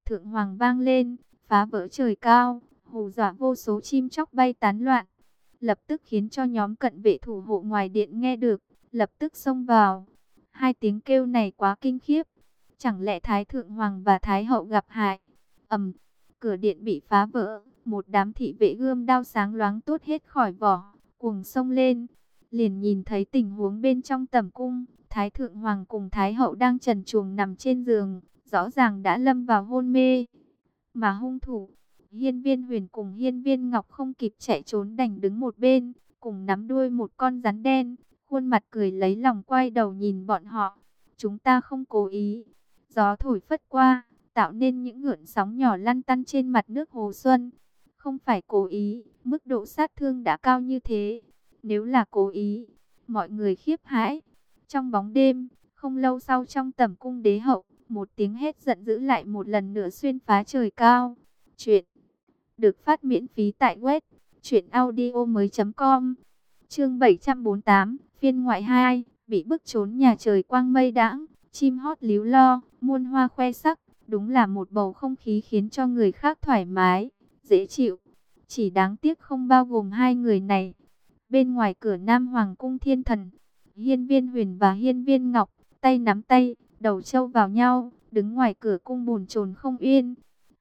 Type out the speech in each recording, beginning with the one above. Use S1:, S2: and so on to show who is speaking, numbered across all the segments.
S1: thượng hoàng vang lên, phá vỡ trời cao, hù dọa vô số chim chóc bay tán loạn. Lập tức khiến cho nhóm cận vệ thủ hộ ngoài điện nghe được, lập tức xông vào. Hai tiếng kêu này quá kinh khiếp. Chẳng lẽ Thái Thượng Hoàng và Thái Hậu gặp hại? Cửa điện bị phá vỡ, một đám thị vệ gươm đao sáng loáng tuốt hết khỏi vỏ, cuồng xông lên. Liền nhìn thấy tình huống bên trong tẩm cung, Thái Thượng Hoàng cùng Thái Hậu đang trần truồng nằm trên giường, rõ ràng đã lâm vào hôn mê. Mà hung thủ, Hiên Viên Huyền cùng Hiên Viên Ngọc không kịp chạy trốn đành đứng một bên, cùng nắm đuôi một con rắn đen, khuôn mặt cười lấy lòng quay đầu nhìn bọn họ. Chúng ta không cố ý. Gió thổi phất qua, tạo nên những gợn sóng nhỏ lăn tăn trên mặt nước Hồ Xuân. Không phải cố ý, mức độ sát thương đã cao như thế. Nếu là cố ý, mọi người khiếp hãi. Trong bóng đêm, không lâu sau trong tẩm cung đế hậu, một tiếng hét giận dữ lại một lần nữa xuyên phá trời cao. Chuyện được phát miễn phí tại web truyệnaudiomoi.com. Chương 748, phiên ngoại 2, bị bức trốn nhà trời quang mây đãng, chim hót líu lo, muôn hoa khoe sắc, đúng là một bầu không khí khiến cho người khác thoải mái, dễ chịu. Chỉ đáng tiếc không bao gồm hai người này. Bên ngoài cửa Nam Hoàng cung Thiên Thần, Hiên Viên Huyền và Hiên Viên Ngọc, tay nắm tay, đầu trâu vào nhau, đứng ngoài cửa cung bồn chồn không yên.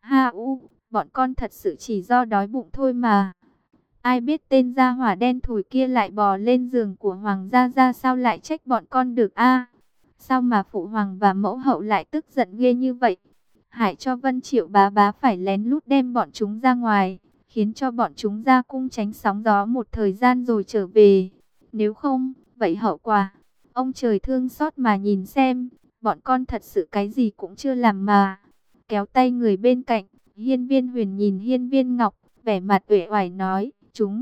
S1: Bọn con thật sự chỉ do đói bụng thôi mà. Ai biết tên gia hỏa đen thủi kia lại bò lên giường của Hoàng gia ra, sao lại trách bọn con được a? Sao mà phụ hoàng và mẫu hậu lại tức giận ghê như vậy? Hại cho Vân Triệu bá bá phải lén lút đem bọn chúng ra ngoài, khiến cho bọn chúng ra cung tránh sóng gió một thời gian rồi trở về. Nếu không, vậy hậu quả, ông trời thương xót mà nhìn xem, bọn con thật sự cái gì cũng chưa làm mà. Kéo tay người bên cạnh, Hiên Viên Huyền nhìn Hiên Viên Ngọc, vẻ mặt uể oải nói, chúng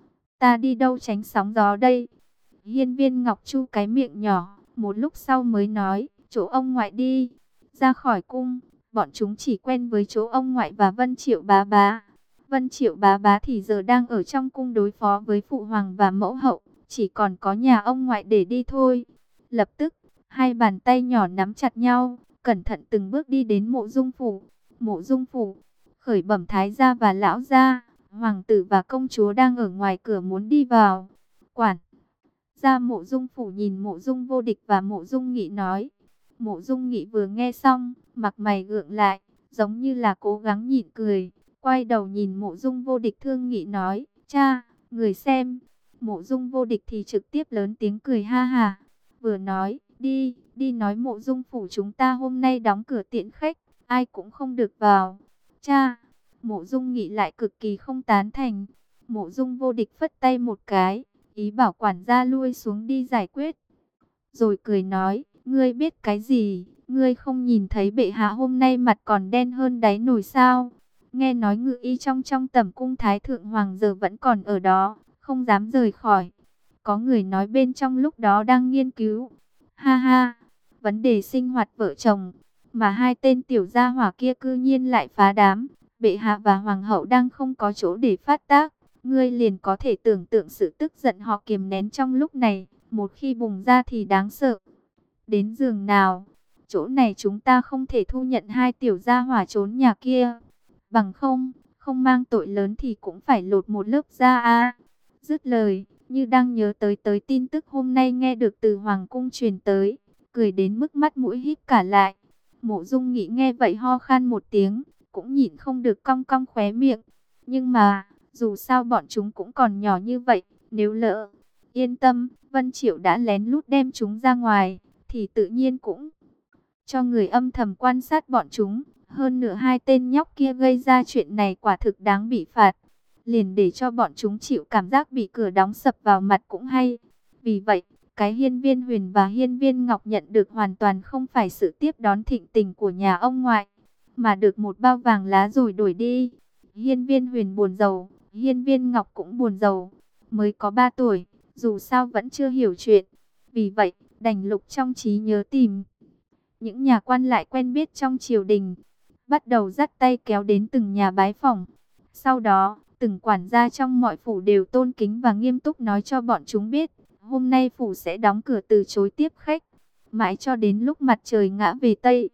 S1: ta đi đâu tránh sóng gió đây? Hiên Viên Ngọc chu cái miệng nhỏ, một lúc sau mới nói, chỗ ông ngoại đi. Ra khỏi cung, bọn chúng chỉ quen với chỗ ông ngoại và Vân Triệu bá bá. Vân Triệu bá bá thì giờ đang ở trong cung đối phó với phụ hoàng và mẫu hậu, chỉ còn có nhà ông ngoại để đi thôi. Lập tức, hai bàn tay nhỏ nắm chặt nhau, cẩn thận từng bước đi đến Mộ Dung phủ. Mộ Dung phủ, khởi bẩm thái gia và lão gia, hoàng tử và công chúa đang ở ngoài cửa muốn đi vào. Quản gia Mộ Dung phủ nhìn Mộ Dung Vô Địch và Mộ Dung Nghị nói. Mộ Dung Nghị vừa nghe xong, mặt mày gượng lại, giống như là cố gắng nhịn cười, quay đầu nhìn Mộ Dung Vô Địch thương nghị nói, cha, người xem. Mộ Dung Vô Địch thì trực tiếp lớn tiếng cười ha ha, vừa nói, đi nói Mộ Dung phủ chúng ta hôm nay đóng cửa tiễn khách, ai cũng không được vào. Cha, Mộ Dung Nghị lại cực kỳ không tán thành. Mộ Dung Vô Địch phất tay một cái, ý bảo quản gia lui xuống đi giải quyết. Rồi cười nói, ngươi biết cái gì, ngươi không nhìn thấy bệ hạ hôm nay mặt còn đen hơn đáy nồi sao? Nghe nói ngự y trong tẩm cung Thái Thượng Hoàng giờ vẫn còn ở đó, không dám rời khỏi. Có người nói bên trong lúc đó đang nghiên cứu. Ha ha, vấn đề sinh hoạt vợ chồng, mà hai tên tiểu gia hỏa kia cư nhiên lại phá đám. Bệ hạ và hoàng hậu đang không có chỗ để phát tác. Ngươi liền có thể tưởng tượng sự tức giận họ kiềm nén trong lúc này, một khi bùng ra thì đáng sợ đến giường nào. Chỗ này chúng ta không thể thu nhận hai tiểu gia hỏa trốn nhà kia. Bằng không mang tội lớn thì cũng phải lột một lớp da a. Dứt lời, như đang nhớ tới tin tức hôm nay nghe được từ hoàng cung truyền tới, cười đến mức mắt mũi híp cả lại. Mộ Dung Nghị nghe vậy ho khan một tiếng, cũng nhịn không được cong cong khóe miệng. Nhưng mà, dù sao bọn chúng cũng còn nhỏ như vậy, nếu lỡ, yên tâm, Vân Triệu đã lén lút đem chúng ra ngoài, thì tự nhiên cũng cho người âm thầm quan sát bọn chúng. Hơn nữa hai tên nhóc kia gây ra chuyện này quả thực đáng bị phạt. Liền để cho bọn chúng chịu cảm giác bị cửa đóng sập vào mặt cũng hay. Vì vậy, cái Hiên Viên Huyền và Hiên Viên Ngọc nhận được hoàn toàn không phải sự tiếp đón thịnh tình của nhà ông ngoại, mà được một bao vàng lá rồi đổi đi. Hiên Viên Huyền buồn rầu, Hiên Viên Ngọc cũng buồn rầu. Mới có 3 tuổi, dù sao vẫn chưa hiểu chuyện. Vì vậy, đành lục trong trí nhớ tìm những nhà quan lại quen biết trong triều đình, bắt đầu dắt tay kéo đến từng nhà bái phỏng. Sau đó, từng quản gia trong mọi phủ đều tôn kính và nghiêm túc nói cho bọn chúng biết, hôm nay phủ sẽ đóng cửa từ chối tiếp khách, mãi cho đến lúc mặt trời ngã về Tây.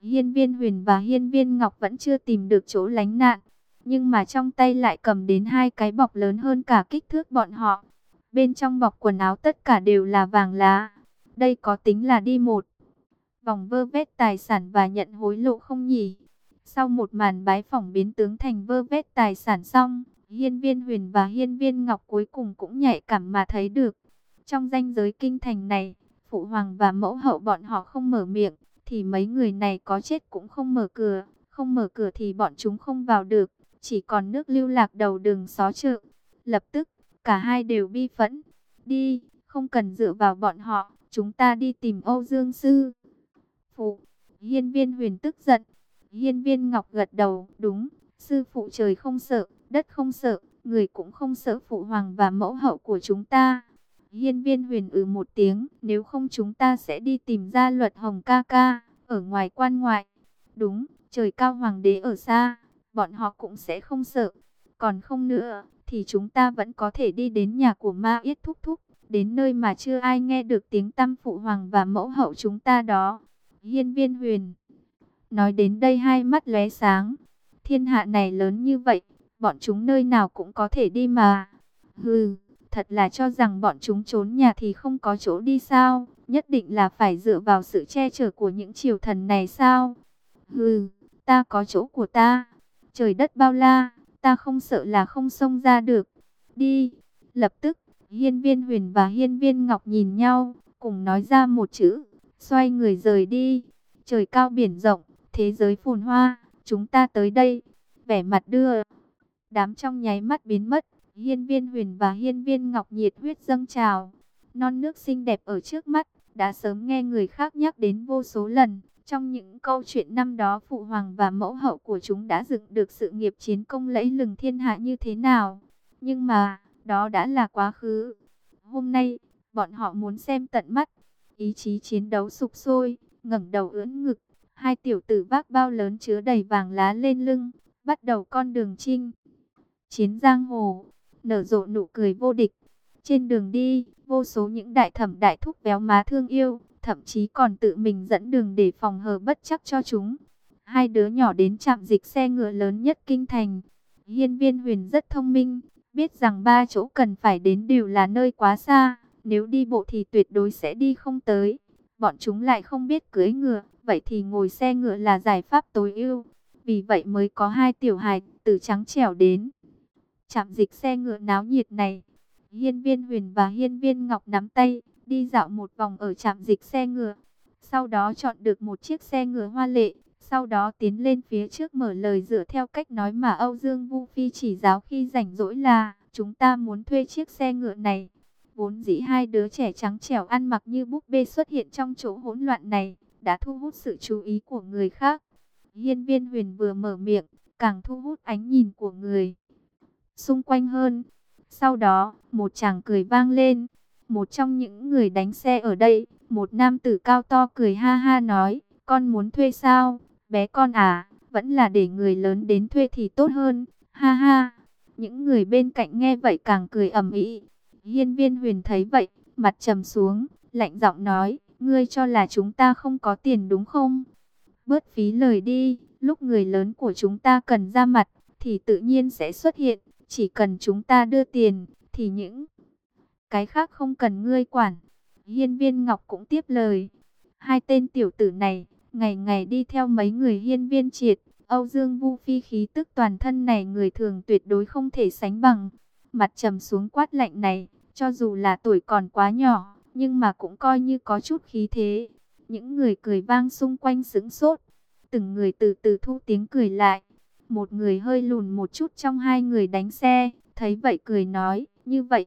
S1: Hiên Viên Huyền và Hiên Viên Ngọc vẫn chưa tìm được chỗ lánh nạn, nhưng mà trong tay lại cầm đến hai cái bọc lớn hơn cả kích thước bọn họ. Bên trong bọc quần áo tất cả đều là vàng lá. Đây có tính là đi một vòng vơ vét tài sản và nhận hối lộ không nhỉ? Sau một màn bái phỏng biến tướng thành vơ vét tài sản xong, Hiên Viên Huyền và Hiên Viên Ngọc cuối cùng cũng nhạy cảm mà thấy được. Trong ranh giới kinh thành này, phụ hoàng và mẫu hậu bọn họ không mở miệng, thì mấy người này có chết cũng không mở cửa. Không mở cửa thì bọn chúng không vào được, chỉ còn nước lưu lạc đầu đường xó chợ. Lập tức, cả hai đều bi phẫn. Đi, không cần dựa vào bọn họ, chúng ta đi tìm Âu Dương Sư phụ. Hiên Viên Huyền tức giận. Hiên Viên Ngọc gật đầu, đúng, sư phụ trời không sợ, đất không sợ, người cũng không sợ phụ hoàng và mẫu hậu của chúng ta. Hiên Viên Huyền một tiếng, nếu không chúng ta sẽ đi tìm ra Luật Hồng ca ca, ở ngoài quan ngoại. Đúng, trời cao hoàng đế ở xa, bọn họ cũng sẽ không sợ. Còn không nữa, thì chúng ta vẫn có thể đi đến nhà của Ma Yết thúc thúc, đến nơi mà chưa ai nghe được tiếng tăm phụ hoàng và mẫu hậu chúng ta đó. Hiên Viên Huyền nói đến đây hai mắt lóe sáng. Thiên hạ này lớn như vậy, bọn chúng nơi nào cũng có thể đi mà. Hừ, thật là cho rằng bọn chúng trốn nhà thì không có chỗ đi sao? Nhất định là phải dựa vào sự che chở của những triều thần này sao? Hừ, ta có chỗ của ta. Trời đất bao la, ta không sợ là không xông ra được. Đi. Lập tức, Hiên Viên Huyền và Hiên Viên Ngọc nhìn nhau, cùng nói ra một chữ, xoay người rời đi. Trời cao biển rộng, thế giới phồn hoa, chúng ta tới đây. Vẻ mặt đưa đám trong nháy mắt biến mất. Hiên Viên Huyền và Hiên Viên Ngọc nhiệt huyết dâng trào. Non nước xinh đẹp ở trước mắt, đã sớm nghe người khác nhắc đến vô số lần. Trong những câu chuyện năm đó, phụ hoàng và mẫu hậu của chúng đã dựng được sự nghiệp chiến công lẫy lừng thiên hạ như thế nào. Nhưng mà, đó đã là quá khứ. Hôm nay, bọn họ muốn xem tận mắt. Ý chí chiến đấu sục sôi, ngẩng đầu ưỡn ngực. Hai tiểu tử vác bao lớn chứa đầy vàng lá lên lưng, bắt đầu con đường chinh chiến giang hồ, nở rộ nụ cười vô địch. Trên đường đi, vô số những đại thẩm đại thúc béo má thương yêu, thậm chí còn tự mình dẫn đường để phòng hờ bất chắc cho chúng. Hai đứa nhỏ đến trạm dịch xe ngựa lớn nhất kinh thành. Hiên Viên Huyền rất thông minh, biết rằng ba chỗ cần phải đến đều là nơi quá xa, nếu đi bộ thì tuyệt đối sẽ đi không tới. Bọn chúng lại không biết cưỡi ngựa, vậy thì ngồi xe ngựa là giải pháp tối ưu. Vì vậy mới có hai tiểu hài tử trắng trẻo đến trạm dịch xe ngựa náo nhiệt này. Hiên Viên Huyền và Hiên Viên Ngọc nắm tay, đi dạo một vòng ở trạm dịch xe ngựa. Sau đó chọn được một chiếc xe ngựa hoa lệ, sau đó tiến lên phía trước mở lời dựa theo cách nói mà Âu Dương Vu Phi chỉ giáo khi rảnh rỗi là, chúng ta muốn thuê chiếc xe ngựa này. Vốn dĩ hai đứa trẻ trắng trẻo ăn mặc như búp bê xuất hiện trong chỗ hỗn loạn này, đã thu hút sự chú ý của người khác. Hiên Viên Huyền vừa mở miệng, càng thu hút ánh nhìn của người xung quanh hơn. Sau đó, một chàng cười vang lên. Một trong những người đánh xe ở đây, một nam tử cao to cười ha ha nói, con muốn thuê sao? Bé con à, vẫn là để người lớn đến thuê thì tốt hơn. Ha ha. Những người bên cạnh nghe vậy càng cười ầm ĩ. Hiên Viên Huyền thấy vậy, mặt trầm xuống, lạnh giọng nói, ngươi cho là chúng ta không có tiền đúng không? Bớt phí lời đi, lúc người lớn của chúng ta cần ra mặt, thì tự nhiên sẽ xuất hiện. Chỉ cần chúng ta đưa tiền, thì những cái khác không cần ngươi quản. Hiên Viên Ngọc cũng tiếp lời. Hai tên tiểu tử này, ngày ngày đi theo mấy người Hiên Viên Triệt, Âu Dương Vu Phi khí tức toàn thân này người thường tuyệt đối không thể sánh bằng. Mặt trầm xuống quát lạnh này, cho dù là tuổi còn quá nhỏ, nhưng mà cũng coi như có chút khí thế. Những người cười vang xung quanh sững sốt, từng người từ từ thu tiếng cười lại. Một người hơi lùn một chút trong hai người đánh xe, thấy vậy cười nói, như vậy.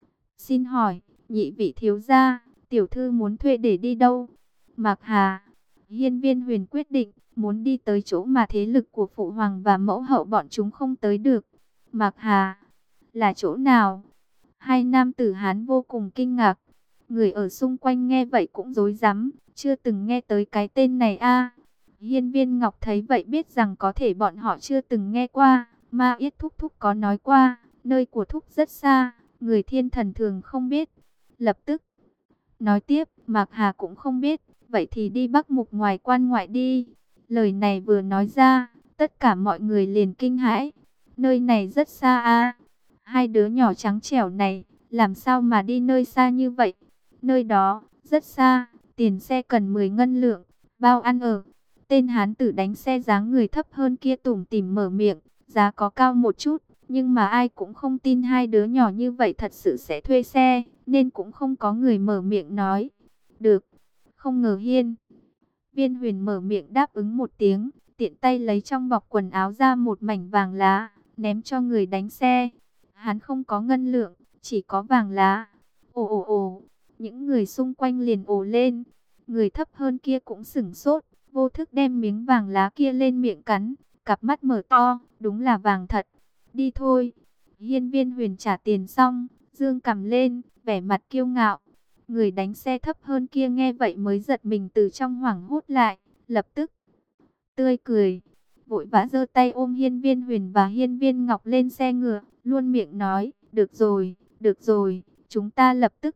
S1: Xin hỏi, nhị vị thiếu gia, tiểu thư muốn thuê để đi đâu? Mạc Hà. Hiên Viên Huyền quyết định, muốn đi tới chỗ mà thế lực của phụ hoàng và mẫu hậu bọn chúng không tới được. Mạc Hà, là chỗ nào? Hai nam tử Hán vô cùng kinh ngạc. Người ở xung quanh nghe vậy cũng rối rắm, chưa từng nghe tới cái tên này a. Hiên Viên Ngọc thấy vậy biết rằng có thể bọn họ chưa từng nghe qua. Ma Yết thúc thúc có nói qua, nơi của thúc rất xa, người thiên thần thường không biết. Lập tức nói tiếp, Mạc Hà cũng không biết, vậy thì đi Bắc Mục ngoài quan ngoại đi. Lời này vừa nói ra, tất cả mọi người liền kinh hãi. Nơi này rất xa a. Hai đứa nhỏ trắng trẻo này, làm sao mà đi nơi xa như vậy? Nơi đó, rất xa, tiền xe cần 10 ngân lượng, bao ăn ở. Tên hán tử đánh xe dáng người thấp hơn kia tủm tỉm mở miệng, giá có cao một chút, nhưng mà ai cũng không tin hai đứa nhỏ như vậy thật sự sẽ thuê xe, nên cũng không có người mở miệng nói. Được, không ngờ Hiên Viên Huyền mở miệng đáp ứng một tiếng, tiện tay lấy trong bọc quần áo ra một mảnh vàng lá, ném cho người đánh xe. Hắn không có ngân lượng, chỉ có vàng lá. Ồ ồ ồ, những người xung quanh liền ồ lên. Người thấp hơn kia cũng sửng sốt, vô thức đem miếng vàng lá kia lên miệng cắn, cặp mắt mở to, đúng là vàng thật. Đi thôi. Hiên Viên Huyền trả tiền xong, dương cằm lên, vẻ mặt kiêu ngạo. Người đánh xe thấp hơn kia nghe vậy mới giật mình từ trong hoảng hốt lại, lập tức tươi cười, vội vã giơ tay ôm Hiên Viên Huyền và Hiên Viên Ngọc lên xe ngựa, luôn miệng nói, được rồi, chúng ta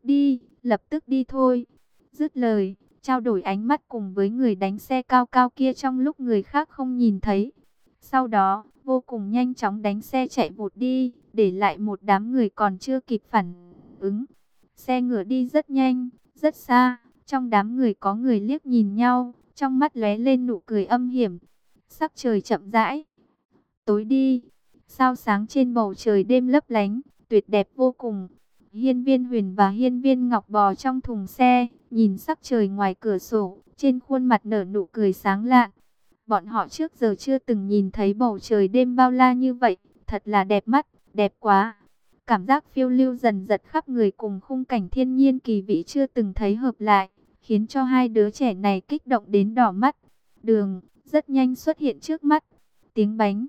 S1: lập tức đi thôi. Dứt lời, trao đổi ánh mắt cùng với người đánh xe cao cao kia trong lúc người khác không nhìn thấy. Sau đó, vô cùng nhanh chóng đánh xe chạy vụt đi, để lại một đám người còn chưa kịp phản ứng. Xe ngựa đi rất nhanh, rất xa, trong đám người có người liếc nhìn nhau, trong mắt lóe lên nụ cười âm hiểm. Sắc trời chậm rãi tối đi, sao sáng trên bầu trời đêm lấp lánh, tuyệt đẹp vô cùng. Hiên Viên Huyền và Hiên Viên Ngọc bò trong thùng xe, nhìn sắc trời ngoài cửa sổ, trên khuôn mặt nở nụ cười sáng lạn. Bọn họ trước giờ chưa từng nhìn thấy bầu trời đêm bao la như vậy, thật là đẹp mắt, đẹp quá. Cảm giác phiêu lưu dần dật khắp người cùng khung cảnh thiên nhiên kỳ vĩ chưa từng thấy hợp lại, khiến cho hai đứa trẻ này kích động đến đỏ mắt. Đường rất nhanh xuất hiện trước mắt, tiếng bánh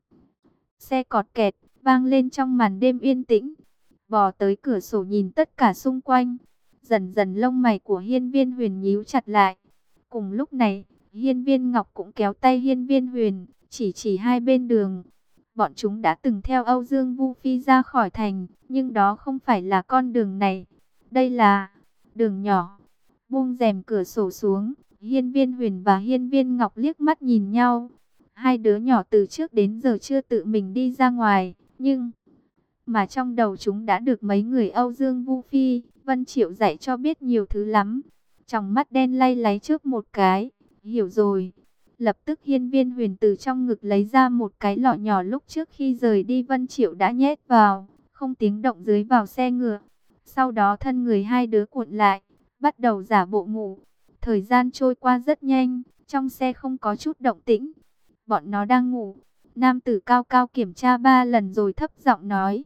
S1: xe cọt kẹt vang lên trong màn đêm yên tĩnh. Bò tới cửa sổ nhìn tất cả xung quanh, dần dần lông mày của Hiên Viên Huyền nhíu chặt lại. Cùng lúc này, Hiên Viên Ngọc cũng kéo tay Hiên Viên Huyền, chỉ hai bên đường. Bọn chúng đã từng theo Âu Dương Vu Phi ra khỏi thành, nhưng đó không phải là con đường này. Đây là đường nhỏ. Buông rèm cửa sổ xuống, Hiên Viên Huyền và Hiên Viên Ngọc liếc mắt nhìn nhau. Hai đứa nhỏ từ trước đến giờ chưa tự mình đi ra ngoài, nhưng mà trong đầu chúng đã được mấy người Âu Dương Vu Phi, Vân Triệu dạy cho biết nhiều thứ lắm. Trong mắt đen lay láy chớp một cái, hiểu rồi. Lập tức Hiên Viên Huyền từ trong ngực lấy ra một cái lọ nhỏ lúc trước khi rời đi Vân Triệu đã nhét vào, không tiếng động dưới vào xe ngựa. Sau đó thân người hai đứa cuộn lại, bắt đầu giả bộ ngủ. Thời gian trôi qua rất nhanh, trong xe không có chút động tĩnh. Bọn nó đang ngủ. Nam tử cao cao kiểm tra 3 lần rồi thấp giọng nói.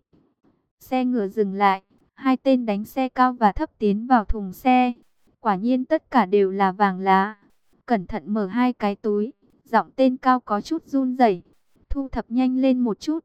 S1: Xe ngựa dừng lại, hai tên đánh xe cao và thấp tiến vào thùng xe. Quả nhiên tất cả đều là vàng lá. Cẩn thận mở hai cái túi, giọng tên cao có chút run rẩy. Thu thập nhanh lên một chút.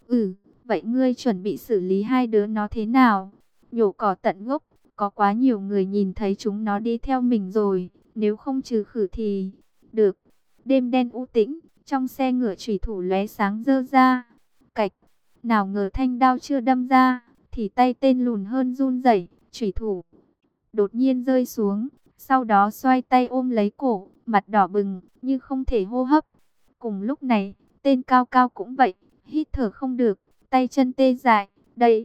S1: Vậy ngươi chuẩn bị xử lý hai đứa nó thế nào? Nhổ cỏ tận gốc, có quá nhiều người nhìn thấy chúng nó đi theo mình rồi, nếu không trừ khử thì được. Đêm đen u tĩnh, trong xe ngựa chủy thủ lóe sáng rơ ra. Cạch, nào ngờ thanh đao chưa đâm ra, thì tay tên lùn hơn run rẩy, chủy thủ đột nhiên rơi xuống, sau đó xoay tay ôm lấy cổ, mặt đỏ bừng, như không thể hô hấp. Cùng lúc này, tên cao cao cũng vậy, hít thở không được, tay chân tê dại, đây,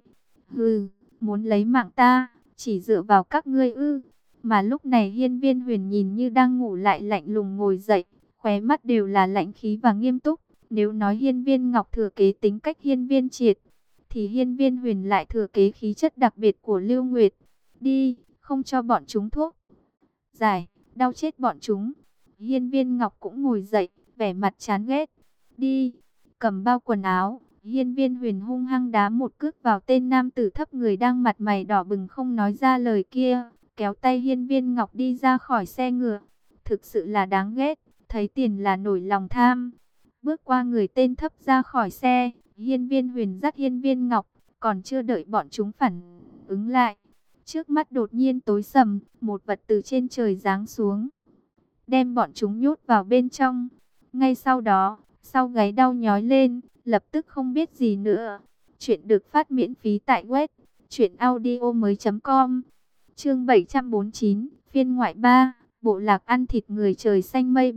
S1: muốn lấy mạng ta, chỉ dựa vào các ngươi ư. Mà lúc này Hiên Viên Huyền nhìn như đang ngủ lại lạnh lùng ngồi dậy, khóe mắt đều là lạnh khí và nghiêm túc. Nếu nói Hiên Viên Ngọc thừa kế tính cách Hiên Viên Triệt, thì Hiên Viên Huyền lại thừa kế khí chất đặc biệt của Lưu Nguyệt. Đi, không cho bọn chúng thuốc giải, đau chết bọn chúng. Hiên Viên Ngọc cũng ngồi dậy, vẻ mặt chán ghét. Đi, cầm bao quần áo. Hiên Viên Huyền hung hăng đá một cước vào tên nam tử thấp người đang mặt mày đỏ bừng không nói ra lời kia, kéo tay Hiên Viên Ngọc đi ra khỏi xe ngựa. Thực sự là đáng ghét, thấy tiền là nổi lòng tham. Bước qua người tên thấp ra khỏi xe, Hiên Viên Huyền dắt Hiên Viên Ngọc, còn chưa đợi bọn chúng phản ứng lại. Trước mắt đột nhiên tối sầm, một vật từ trên trời giáng xuống, đem bọn chúng nhốt vào bên trong. Ngay sau đó, sau gáy đau nhói lên, lập tức không biết gì nữa. Chuyện được phát miễn phí tại web truyệnaudiomoi.com. Chương 749, phiên ngoại 3, bộ lạc ăn thịt người trời xanh mây bay.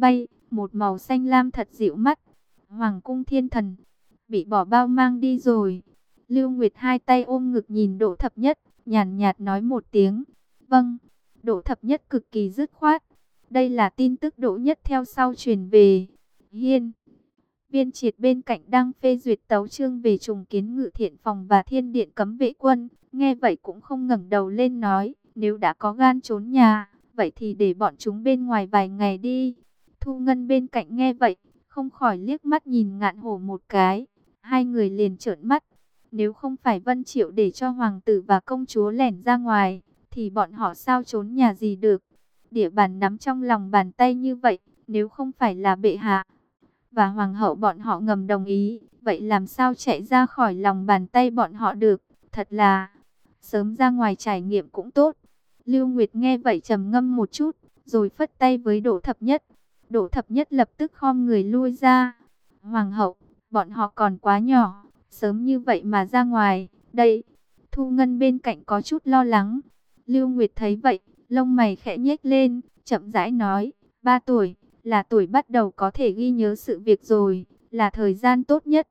S1: một màu xanh lam thật dịu mắt. Hoàng cung thiên thần, bị bỏ bao mang đi rồi. Lưu Nguyệt hai tay ôm ngực nhìn Đỗ Thập Nhất, nhàn nhạt nói một tiếng. Vâng. Đỗ Thập Nhất cực kỳ dứt khoát. Đây là tin tức Đỗ Nhất theo sau truyền về. Hiên Viên Triệt bên cạnh đang phê duyệt tấu chương về trùng kiến Ngự Thiện Phòng và Thiên Điện Cấm Vệ Quân. Nghe vậy cũng không ngẩng đầu lên nói, nếu đã có gan trốn nhà, vậy thì để bọn chúng bên ngoài vài ngày đi. Thu Ngân bên cạnh nghe vậy, không khỏi liếc mắt nhìn Ngạn Hổ một cái. Hai người liền trợn mắt. Nếu không phải Vân Triệu để cho hoàng tử và công chúa lẻn ra ngoài, thì bọn họ sao trốn nhà gì được. Địa bàn nắm trong lòng bàn tay như vậy, nếu không phải là bệ hạ và hoàng hậu bọn họ ngầm đồng ý, vậy làm sao chạy ra khỏi lòng bàn tay bọn họ được. Thật là sớm ra ngoài trải nghiệm cũng tốt. Lưu Nguyệt nghe vậy trầm ngâm một chút, rồi phất tay với Đỗ Thập Nhất. Đỗ Thập Nhất lập tức khom người lui ra. Hoàng hậu, bọn họ còn quá nhỏ, sớm như vậy mà ra ngoài, đây. Thu Ngân bên cạnh có chút lo lắng. Lưu Nguyệt thấy vậy, lông mày khẽ nhếch lên, chậm rãi nói, 3 tuổi, là tuổi bắt đầu có thể ghi nhớ sự việc rồi, là thời gian tốt nhất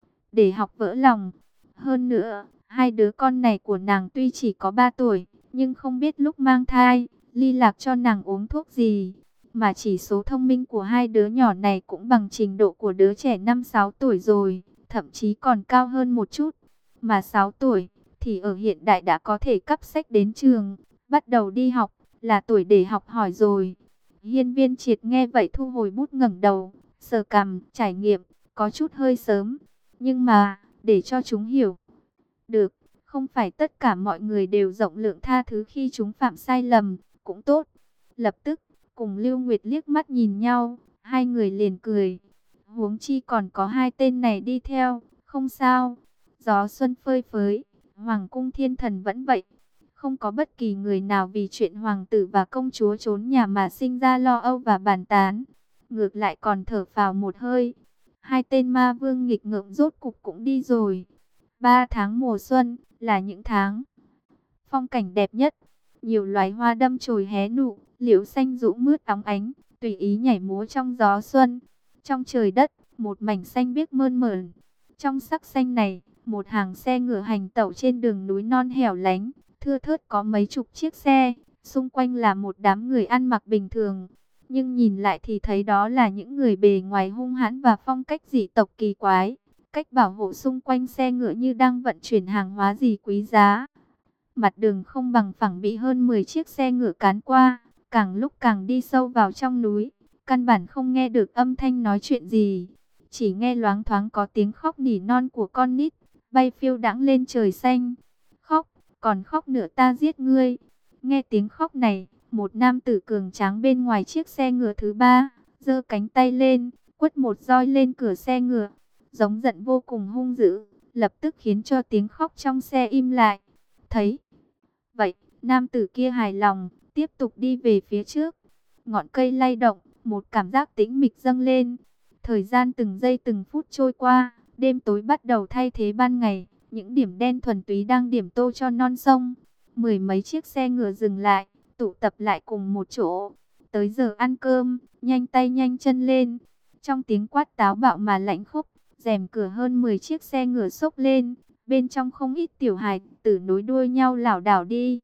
S1: để học vỡ lòng. Hơn nữa, hai đứa con này của nàng tuy chỉ có 3 tuổi, nhưng không biết lúc mang thai, Ly Lạc cho nàng uống thuốc gì. Mà chỉ số thông minh của hai đứa nhỏ này cũng bằng trình độ của đứa trẻ 5-6 tuổi rồi, thậm chí còn cao hơn một chút. Mà 6 tuổi, thì ở hiện đại đã có thể cắp sách đến trường, bắt đầu đi học, là tuổi để học hỏi rồi. Hiên Viên Triệt nghe vậy thu hồi bút ngẩng đầu, sờ cằm, trải nghiệm, có chút hơi sớm. Nhưng mà, để cho chúng hiểu được, không phải tất cả mọi người đều rộng lượng tha thứ khi chúng phạm sai lầm, cũng tốt. Lập tức, cùng Lưu Nguyệt liếc mắt nhìn nhau, hai người liền cười. Huống chi còn có hai tên này đi theo, không sao. Gió xuân phơi phới, Hoàng cung thiên thần vẫn vậy. Không có bất kỳ người nào vì chuyện hoàng tử và công chúa trốn nhà mà sinh ra lo âu và bàn tán. Ngược lại còn thở phào một hơi. Hai tên ma vương nghịch ngợm rốt cục cũng đi rồi. 3 tháng mùa xuân là những tháng phong cảnh đẹp nhất. Nhiều loài hoa đâm chồi hé nụ, liễu xanh rũ mướt óng ánh, tùy ý nhảy múa trong gió xuân. Trong trời đất, một mảnh xanh biếc mơn mởn. Trong sắc xanh này, một hàng xe ngựa hành tẩu trên đường núi non hẻo lánh. Thưa thớt có mấy chục chiếc xe, xung quanh là một đám người ăn mặc bình thường. Nhưng nhìn lại thì thấy đó là những người bề ngoài hung hãn và phong cách dị tộc kỳ quái. Cách bảo hộ xung quanh xe ngựa như đang vận chuyển hàng hóa gì quý giá. Mặt đường không bằng phẳng bị hơn 10 chiếc xe ngựa cán qua, càng lúc càng đi sâu vào trong núi. Căn bản không nghe được âm thanh nói chuyện gì, chỉ nghe loáng thoáng có tiếng khóc nỉ non của con nít, bay phiêu đãng lên trời xanh. Khóc, còn khóc nữa ta giết ngươi. Nghe tiếng khóc này, một nam tử cường tráng bên ngoài chiếc xe ngựa thứ 3, giơ cánh tay lên, quất một roi lên cửa xe ngựa, giống giận vô cùng hung dữ, lập tức khiến cho tiếng khóc trong xe im lại. Thấy vậy, nam tử kia hài lòng, tiếp tục đi về phía trước. Ngọn cây lay động, một cảm giác tĩnh mịch dâng lên. Thời gian từng giây từng phút trôi qua, đêm tối bắt đầu thay thế ban ngày. Những điểm đen thuần túy đang điểm tô cho non sông. Mười mấy chiếc xe ngựa dừng lại, tụ tập lại cùng một chỗ. Tới giờ ăn cơm, nhanh tay nhanh chân lên. Trong tiếng quát táo bạo mà lạnh khốc, rèm cửa hơn 10 chiếc xe ngựa xốc lên. Bên trong không ít tiểu hài tử nối đuôi nhau lảo đảo đi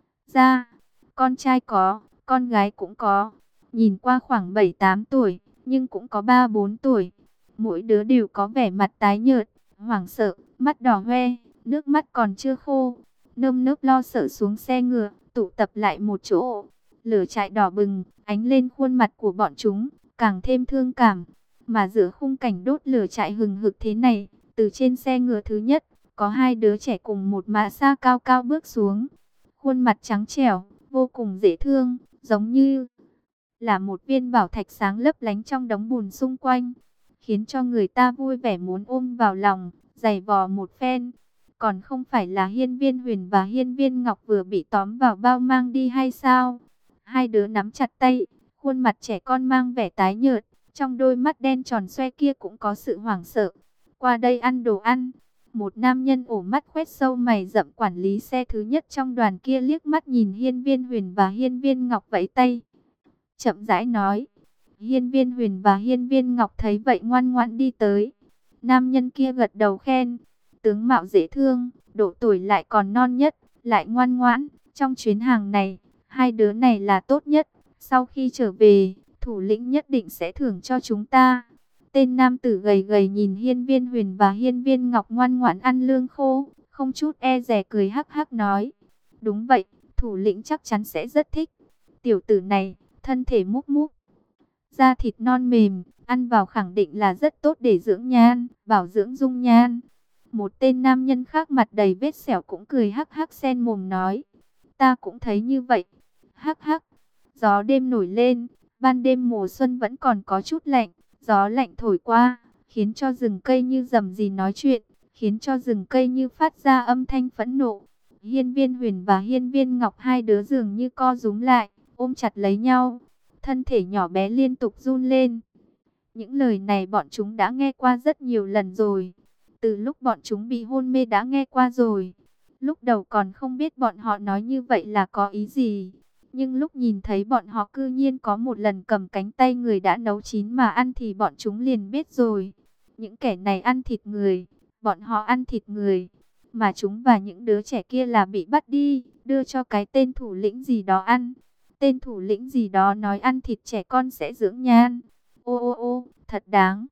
S1: ra. Con trai có, con gái cũng có. Nhìn qua khoảng 7-8 tuổi, nhưng cũng có 3-4 tuổi. Mỗi đứa đều có vẻ mặt tái nhợt, hoảng sợ, mắt đỏ hoe, nước mắt còn chưa khô. Nơm nớp lo sợ xuống xe ngựa, tụ tập lại một chỗ. Lửa trại đỏ bừng, ánh lên khuôn mặt của bọn chúng, càng thêm thương cảm. Mà giữa khung cảnh đốt lửa trại hừng hực thế này, từ trên xe ngựa thứ nhất, có hai đứa trẻ cùng một mã xa cao cao bước xuống. Khuôn mặt trắng trẻo, vô cùng dễ thương, giống như là một viên bảo thạch sáng lấp lánh trong đống bùn xung quanh, khiến cho người ta vui vẻ muốn ôm vào lòng, giày vò một phen. Còn không phải là Hiên Viên Huyền và Hiên Viên Ngọc vừa bị tóm vào bao mang đi hay sao? Hai đứa nắm chặt tay, khuôn mặt trẻ con mang vẻ tái nhợt, trong đôi mắt đen tròn xoe kia cũng có sự hoảng sợ. Qua đây ăn đồ ăn. Một nam nhân ổ mắt khoét sâu mày rậm quản lý xe thứ nhất trong đoàn kia liếc mắt nhìn Hiên Viên Huyền và Hiên Viên Ngọc vẫy tay, chậm rãi nói. Hiên Viên Huyền và Hiên Viên Ngọc thấy vậy ngoan ngoãn đi tới. Nam nhân kia gật đầu khen, tướng mạo dễ thương, độ tuổi lại còn non nhất, lại ngoan ngoãn. Trong chuyến hàng này, hai đứa này là tốt nhất. Sau khi trở về, thủ lĩnh nhất định sẽ thưởng cho chúng ta. Tên nam tử gầy gầy nhìn Hiên Viên Huyền và Hiên Viên Ngọc ngoan ngoãn ăn lương khô, không chút e dè cười hắc hắc nói. Đúng vậy, thủ lĩnh chắc chắn sẽ rất thích. Tiểu tử này, thân thể múc múc, da thịt non mềm, ăn vào khẳng định là rất tốt để dưỡng nhan, bảo dưỡng dung nhan. Một tên nam nhân khác mặt đầy vết sẹo cũng cười hắc hắc xen mồm nói. Ta cũng thấy như vậy. Hắc hắc. Gió đêm nổi lên, ban đêm mùa xuân vẫn còn có chút lạnh, gió lạnh thổi qua, khiến cho rừng cây như rầm rì nói chuyện, khiến cho rừng cây như phát ra âm thanh phẫn nộ. Hiên Viên Huyền và Hiên Viên Ngọc hai đứa dường như co rúm lại, ôm chặt lấy nhau, thân thể nhỏ bé liên tục run lên. Những lời này bọn chúng đã nghe qua rất nhiều lần rồi. Từ lúc bọn chúng bị hôn mê đã nghe qua rồi. Lúc đầu còn không biết bọn họ nói như vậy là có ý gì. Nhưng lúc nhìn thấy bọn họ cư nhiên có một lần cầm cánh tay người đã nấu chín mà ăn thì bọn chúng liền biết rồi. Những kẻ này ăn thịt người, bọn họ ăn thịt người. Mà chúng và những đứa trẻ kia là bị bắt đi, đưa cho cái tên thủ lĩnh gì đó ăn. Tên thủ lĩnh gì đó nói ăn thịt trẻ con sẽ dưỡng nhan. Ô ô ô, thật đáng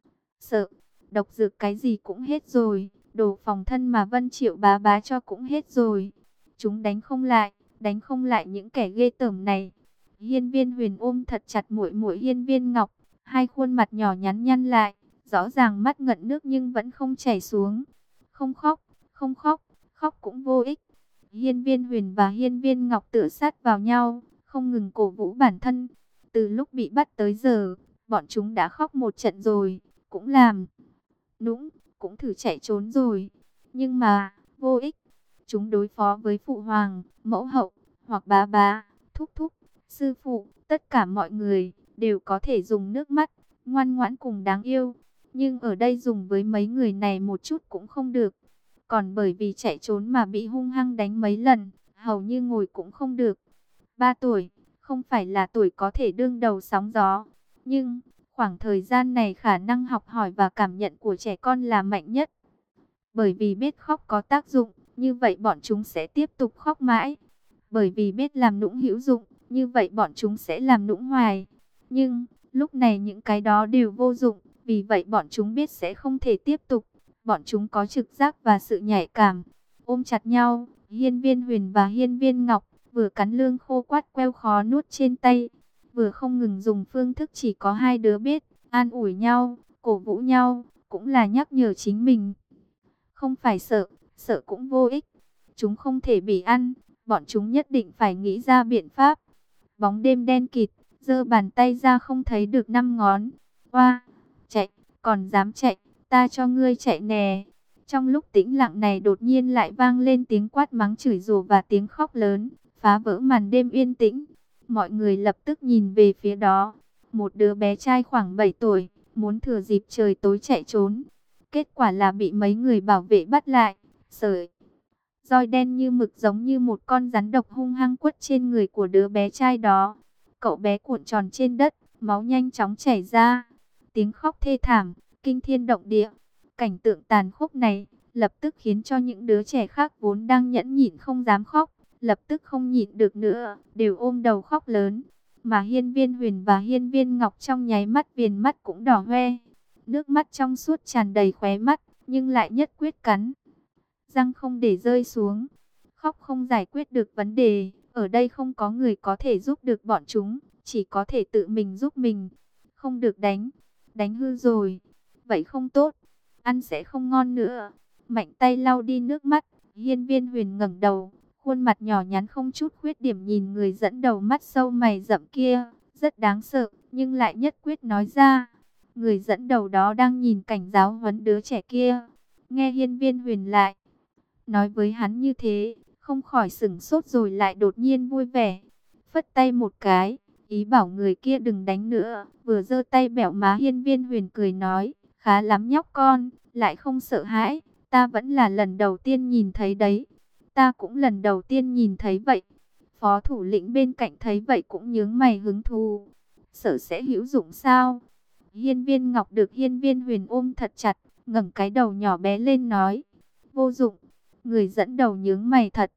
S1: sợ. Độc dược cái gì cũng hết rồi. Đồ phòng thân mà Vân Triệu bá bá cho cũng hết rồi. Chúng đánh không lại những kẻ ghê tởm này. Hiên Viên Huyền ôm thật chặt muội muội Hiên Viên Ngọc. Hai khuôn mặt nhỏ nhắn nhăn lại. Rõ ràng mắt ngận nước nhưng vẫn không chảy xuống. Không khóc, không khóc, khóc cũng vô ích. Hiên Viên Huyền và Hiên Viên Ngọc tựa sát vào nhau, không ngừng cổ vũ bản thân. Từ lúc bị bắt tới giờ, bọn chúng đã khóc một trận rồi, cũng làm nũng, cũng thử chạy trốn rồi. Nhưng mà, vô ích. Chúng đối phó với phụ hoàng, mẫu hậu, hoặc bá bá, thúc thúc, sư phụ, tất cả mọi người, đều có thể dùng nước mắt, ngoan ngoãn cùng đáng yêu. Nhưng ở đây dùng với mấy người này một chút cũng không được. Còn bởi vì chạy trốn mà bị hung hăng đánh mấy lần, hầu như ngồi cũng không được. 3 tuổi, không phải là tuổi có thể đương đầu sóng gió. Nhưng, khoảng thời gian này khả năng học hỏi và cảm nhận của trẻ con là mạnh nhất. Bởi vì biết khóc có tác dụng, như vậy bọn chúng sẽ tiếp tục khóc mãi. Bởi vì biết làm nũng hữu dụng, như vậy bọn chúng sẽ làm nũng hoài. Nhưng, lúc này những cái đó đều vô dụng, vì vậy bọn chúng biết sẽ không thể tiếp tục. Bọn chúng có trực giác và sự nhạy cảm. Ôm chặt nhau, Hiên Viên Huyền và Hiên Viên Ngọc vừa cắn lương khô quát queo khó nuốt trên tay, vừa không ngừng dùng phương thức chỉ có hai đứa biết, an ủi nhau, cổ vũ nhau, cũng là nhắc nhở chính mình. Không phải sợ, sợ cũng vô ích. Chúng không thể bị ăn, bọn chúng nhất định phải nghĩ ra biện pháp. Bóng đêm đen kịt, giơ bàn tay ra không thấy được 5 ngón. Oa, chạy, còn dám chạy, ta cho ngươi chạy nè. Trong lúc tĩnh lặng này đột nhiên lại vang lên tiếng quát mắng chửi rủa và tiếng khóc lớn, phá vỡ màn đêm yên tĩnh. Mọi người lập tức nhìn về phía đó. Một đứa bé trai khoảng 7 tuổi, muốn thừa dịp trời tối chạy trốn. Kết quả là bị mấy người bảo vệ bắt lại. Sợi roi đen như mực giống như một con rắn độc hung hăng quất trên người của đứa bé trai đó. Cậu bé cuộn tròn trên đất, máu nhanh chóng chảy ra. Tiếng khóc thê thảm, kinh thiên động địa. Cảnh tượng tàn khốc này lập tức khiến cho những đứa trẻ khác vốn đang nhẫn nhịn không dám khóc, lập tức không nhịn được nữa, đều ôm đầu khóc lớn. Mà Hiên Viên Huyền và Hiên Viên Ngọc trong nháy mắt viền mắt cũng đỏ hoe. Nước mắt trong suốt tràn đầy khóe mắt, nhưng lại nhất quyết cắn răng không để rơi xuống. Khóc không giải quyết được vấn đề, ở đây không có người có thể giúp được bọn chúng, chỉ có thể tự mình giúp mình. Không được đánh, đánh hư rồi, vậy không tốt, ăn sẽ không ngon nữa. Mạnh tay lau đi nước mắt, Hiên Viên Huyền ngẩng đầu, khuôn mặt nhỏ nhắn không chút khuyết điểm nhìn người dẫn đầu mắt sâu mày rậm kia, rất đáng sợ, nhưng lại nhất quyết nói ra. Người dẫn đầu đó đang nhìn cảnh giáo huấn đứa trẻ kia. Nghe Hiên Viên Huyền lại nói với hắn như thế, không khỏi sửng sốt rồi lại đột nhiên vui vẻ. Phất tay một cái, ý bảo người kia đừng đánh nữa, vừa giơ tay bẻo má Hiên Viên Huyền cười nói, khá lắm nhóc con, lại không sợ hãi, ta vẫn là lần đầu tiên nhìn thấy đấy. Ta cũng lần đầu tiên nhìn thấy vậy. Phó thủ lĩnh bên cạnh thấy vậy cũng nhướng mày hứng thú. sợ sẽ hữu dụng sao? Hiên Viên Ngọc được Hiên Viên Huyền ôm thật chặt, ngẩng cái đầu nhỏ bé lên nói, vô dụng. Người dẫn đầu nhướng mày thật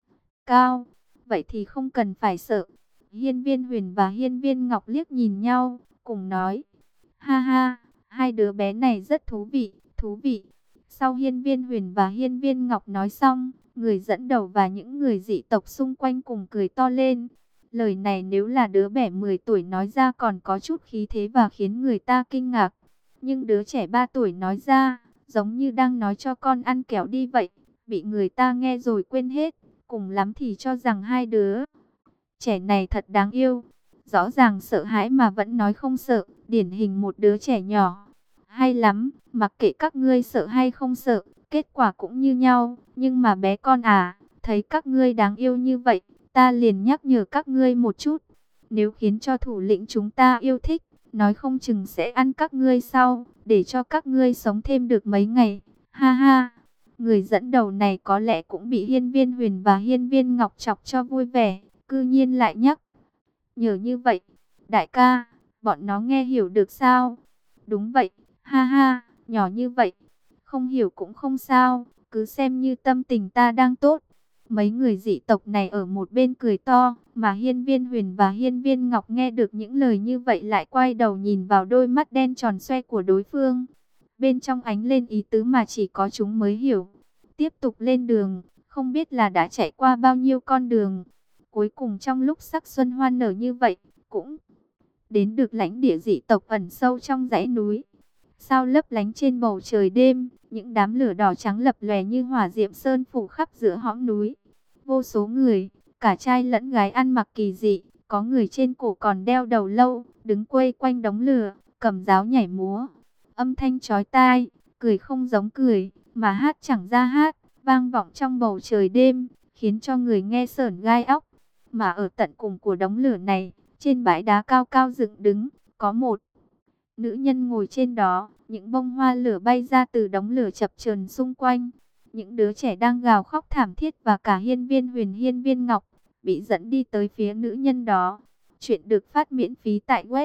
S1: cao, vậy thì không cần phải sợ. Hiên Viên Huyền và Hiên Viên Ngọc liếc nhìn nhau, cùng nói, ha ha, hai đứa bé này rất thú vị, thú vị. Sau Hiên Viên Huyền và Hiên Viên Ngọc nói xong, người dẫn đầu và những người dị tộc xung quanh cùng cười to lên. Lời này nếu là đứa bé 10 tuổi nói ra còn có chút khí thế và khiến người ta kinh ngạc. Nhưng đứa trẻ 3 tuổi nói ra, giống như đang nói cho con ăn kéo đi vậy, bị người ta nghe rồi quên hết. Cùng lắm thì cho rằng hai đứa trẻ này thật đáng yêu. Rõ ràng sợ hãi mà vẫn nói không sợ, điển hình một đứa trẻ nhỏ. Hay lắm, mặc kệ các ngươi sợ hay không sợ, kết quả cũng như nhau. Nhưng mà bé con à, thấy các ngươi đáng yêu như vậy, ta liền nhắc nhở các ngươi một chút. Nếu khiến cho thủ lĩnh chúng ta yêu thích, nói không chừng sẽ ăn các ngươi sau, để cho các ngươi sống thêm được mấy ngày. Ha ha, người dẫn đầu này có lẽ cũng bị Hiên Viên Huyền và Hiên Viên Ngọc chọc cho vui vẻ, cư nhiên lại nhắc nhở như vậy. Đại ca, bọn nó nghe hiểu được sao? Đúng vậy, ha ha, nhỏ như vậy, không hiểu cũng không sao, cứ xem như tâm tình ta đang tốt. Mấy người dị tộc này ở một bên cười to, mà Hiên Viên Huyền và Hiên Viên Ngọc nghe được những lời như vậy lại quay đầu nhìn vào đôi mắt đen tròn xoe của đối phương. Bên trong ánh lên ý tứ mà chỉ có chúng mới hiểu. Tiếp tục lên đường, không biết là đã chạy qua bao nhiêu con đường. Cuối cùng trong lúc sắc xuân hoa nở như vậy, cũng đến được lãnh địa dị tộc ẩn sâu trong dãy núi. Sao lấp lánh trên bầu trời đêm, những đám lửa đỏ trắng lập lòe như hỏa diệm sơn phủ khắp giữa hõm núi. Vô số người, cả trai lẫn gái ăn mặc kỳ dị, có người trên cổ còn đeo đầu lâu, đứng quây quanh đống lửa, cầm giáo nhảy múa. Âm thanh chói tai, cười không giống cười, mà hát chẳng ra hát, vang vọng trong bầu trời đêm, khiến cho người nghe sởn gai óc. Mà ở tận cùng của đống lửa này, trên bãi đá cao cao dựng đứng, có một nữ nhân ngồi trên đó, những bông hoa lửa bay ra từ đống lửa chập chờn xung quanh. Những đứa trẻ đang gào khóc thảm thiết và cả Hiên Viên Huyền Hiên Viên Ngọc bị dẫn đi tới phía nữ nhân đó. Chuyện được phát miễn phí tại web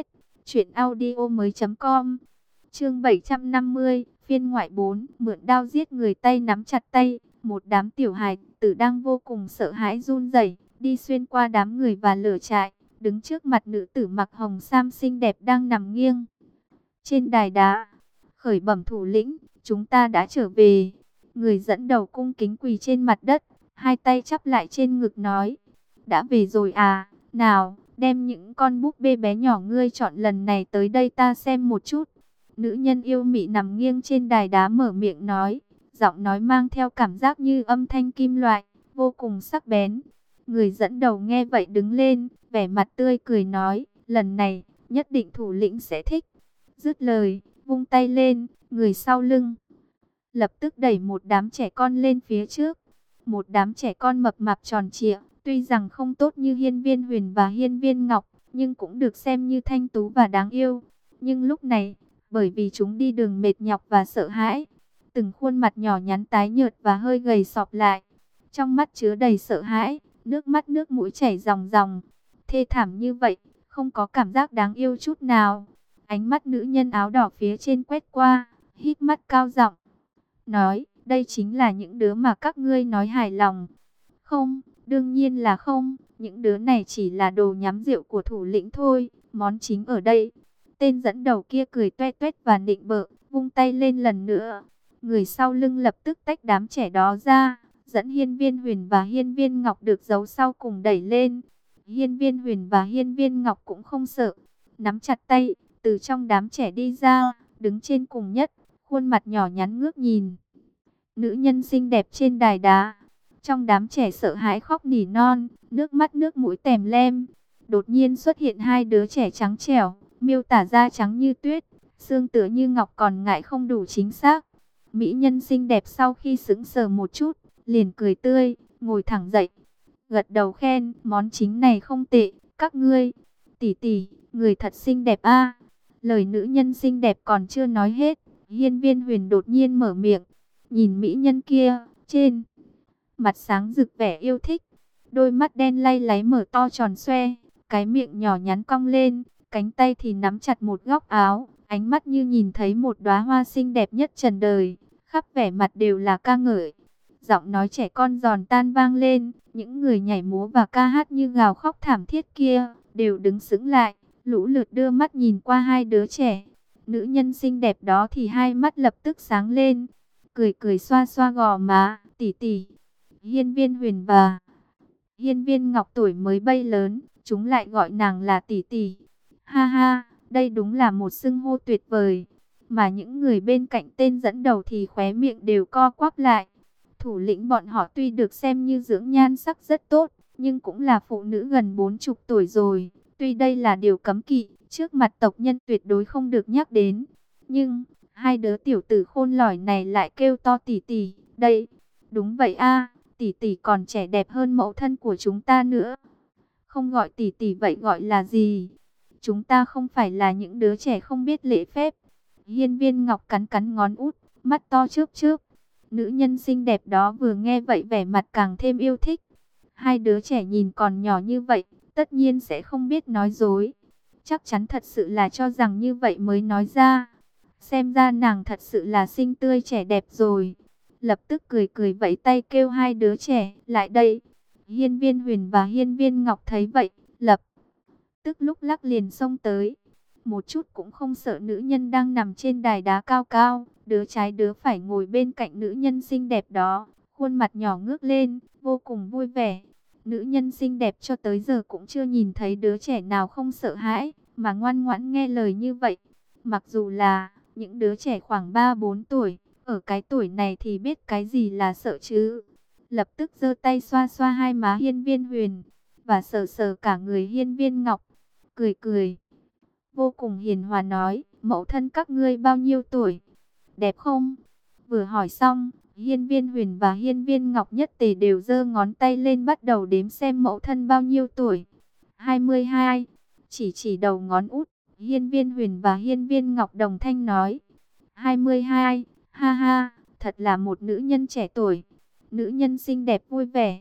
S1: truyệnaudiomoi.com. Chương 750, phiên ngoại 4, mượn đao giết người tay nắm chặt tay, một đám tiểu hài tử đang vô cùng sợ hãi run rẩy, đi xuyên qua đám người và lửa trại, đứng trước mặt nữ tử mặc hồng sam xinh đẹp đang nằm nghiêng trên đài đá. Khởi bẩm thủ lĩnh, chúng ta đã trở về. Người dẫn đầu cung kính quỳ trên mặt đất, hai tay chắp lại trên ngực nói, đã về rồi à, nào, đem những con búp bê bé nhỏ ngươi chọn lần này tới đây ta xem một chút. Nữ nhân yêu mị nằm nghiêng trên đài đá mở miệng nói, giọng nói mang theo cảm giác như âm thanh kim loại, vô cùng sắc bén. Người dẫn đầu nghe vậy đứng lên, vẻ mặt tươi cười nói, lần này, nhất định thủ lĩnh sẽ thích. Dứt lời, vung tay lên, người sau lưng lập tức đẩy một đám trẻ con lên phía trước. Một đám trẻ con mập mạp tròn trịa, tuy rằng không tốt như Hiên Viên Huyền và Hiên Viên Ngọc, nhưng cũng được xem như thanh tú và đáng yêu. Nhưng lúc này, bởi vì chúng đi đường mệt nhọc và sợ hãi, từng khuôn mặt nhỏ nhắn tái nhợt và hơi gầy sọp lại. Trong mắt chứa đầy sợ hãi, nước mắt nước mũi chảy ròng ròng. Thê thảm như vậy, không có cảm giác đáng yêu chút nào. Ánh mắt nữ nhân áo đỏ phía trên quét qua, hít mắt cao giọng nói, đây chính là những đứa mà các ngươi nói hài lòng. Không, đương nhiên là không, những đứa này chỉ là đồ nhắm rượu của thủ lĩnh thôi, món chính ở đây. Tên dẫn đầu kia cười toét toét và nịnh bợ, vung tay lên lần nữa. Người sau lưng lập tức tách đám trẻ đó ra, dẫn Hiên Viên Huyền và Hiên Viên Ngọc được giấu sau cùng đẩy lên. Hiên Viên Huyền và Hiên Viên Ngọc cũng không sợ, nắm chặt tay, từ trong đám trẻ đi ra, đứng trên cùng nhất, khuôn mặt nhỏ nhắn ngước nhìn nữ nhân xinh đẹp trên đài đá. Trong đám trẻ sợ hãi khóc nỉ non, nước mắt nước mũi tèm lem. Đột nhiên xuất hiện hai đứa trẻ trắng trẻo, miêu tả da trắng như tuyết, xương tựa như ngọc còn ngại không đủ chính xác. Mỹ nhân xinh đẹp sau khi sững sờ một chút, liền cười tươi, ngồi thẳng dậy, gật đầu khen, món chính này không tệ, các ngươi, tỷ tỷ, người thật xinh đẹp a. Lời nữ nhân xinh đẹp còn chưa nói hết, Hiên Viên Huyền đột nhiên mở miệng, nhìn mỹ nhân kia, trên mặt sáng rực vẻ yêu thích, đôi mắt đen lay láy mở to tròn xoe, cái miệng nhỏ nhắn cong lên, cánh tay thì nắm chặt một góc áo, ánh mắt như nhìn thấy một đóa hoa xinh đẹp nhất trần đời, khắp vẻ mặt đều là ca ngợi. Giọng nói trẻ con giòn tan vang lên, những người nhảy múa và ca hát như gào khóc thảm thiết kia, đều đứng sững lại, lũ lượt đưa mắt nhìn qua hai đứa trẻ. Nữ nhân xinh đẹp đó thì hai mắt lập tức sáng lên, cười cười xoa xoa gò má, tỷ tỷ. Hiên Viên Huyền và Hiên Viên Ngọc tuổi mới bay lớn, chúng lại gọi nàng là tỷ tỷ. Ha ha, đây đúng là một xưng hô tuyệt vời. Mà những người bên cạnh tên dẫn đầu thì khóe miệng đều co quắp lại. Thủ lĩnh bọn họ tuy được xem như dưỡng nhan sắc rất tốt, nhưng cũng là phụ nữ gần 40 tuổi rồi. Tuy đây là điều cấm kỵ, trước mặt tộc nhân tuyệt đối không được nhắc đến. Nhưng, hai đứa tiểu tử khôn lỏi này lại kêu to tỷ tỷ. Đây, đúng vậy a, tỷ tỷ còn trẻ đẹp hơn mẫu thân của chúng ta nữa. Không gọi tỷ tỷ vậy gọi là gì? Chúng ta không phải là những đứa trẻ không biết lễ phép. Hiên Viên Ngọc cắn cắn ngón út, mắt to chớp chớp. Nữ nhân xinh đẹp đó vừa nghe vậy vẻ mặt càng thêm yêu thích. Hai đứa trẻ nhìn còn nhỏ như vậy, tất nhiên sẽ không biết nói dối. Chắc chắn thật sự là cho rằng như vậy mới nói ra. Xem ra nàng thật sự là xinh tươi trẻ đẹp rồi. Lập tức cười cười vẫy tay kêu hai đứa trẻ lại đây. Hiên Viên Huyền và Hiên Viên Ngọc thấy vậy, lập tức lúc lắc liền xông tới. Một chút cũng không sợ nữ nhân đang nằm trên đài đá cao cao, đứa trái đứa phải ngồi bên cạnh nữ nhân xinh đẹp đó, khuôn mặt nhỏ ngước lên, vô cùng vui vẻ. Nữ nhân xinh đẹp cho tới giờ cũng chưa nhìn thấy đứa trẻ nào không sợ hãi, mà ngoan ngoãn nghe lời như vậy. Mặc dù là những đứa trẻ khoảng 3-4 tuổi, ở cái tuổi này thì biết cái gì là sợ chứ. Lập tức giơ tay xoa xoa hai má Hiên Viên Huyền, và sờ sờ cả người Hiên Viên Ngọc, cười cười. Vô cùng hiền hòa nói, mẫu thân các ngươi bao nhiêu tuổi? Đẹp không? Vừa hỏi xong, Hiên Viên Huyền và Hiên Viên Ngọc nhất tề đều giơ ngón tay lên bắt đầu đếm xem mẫu thân bao nhiêu tuổi. 22. Chỉ đầu ngón út, Hiên Viên Huyền và Hiên Viên Ngọc đồng thanh nói. 22. Ha ha, thật là một nữ nhân trẻ tuổi. Nữ nhân xinh đẹp vui vẻ.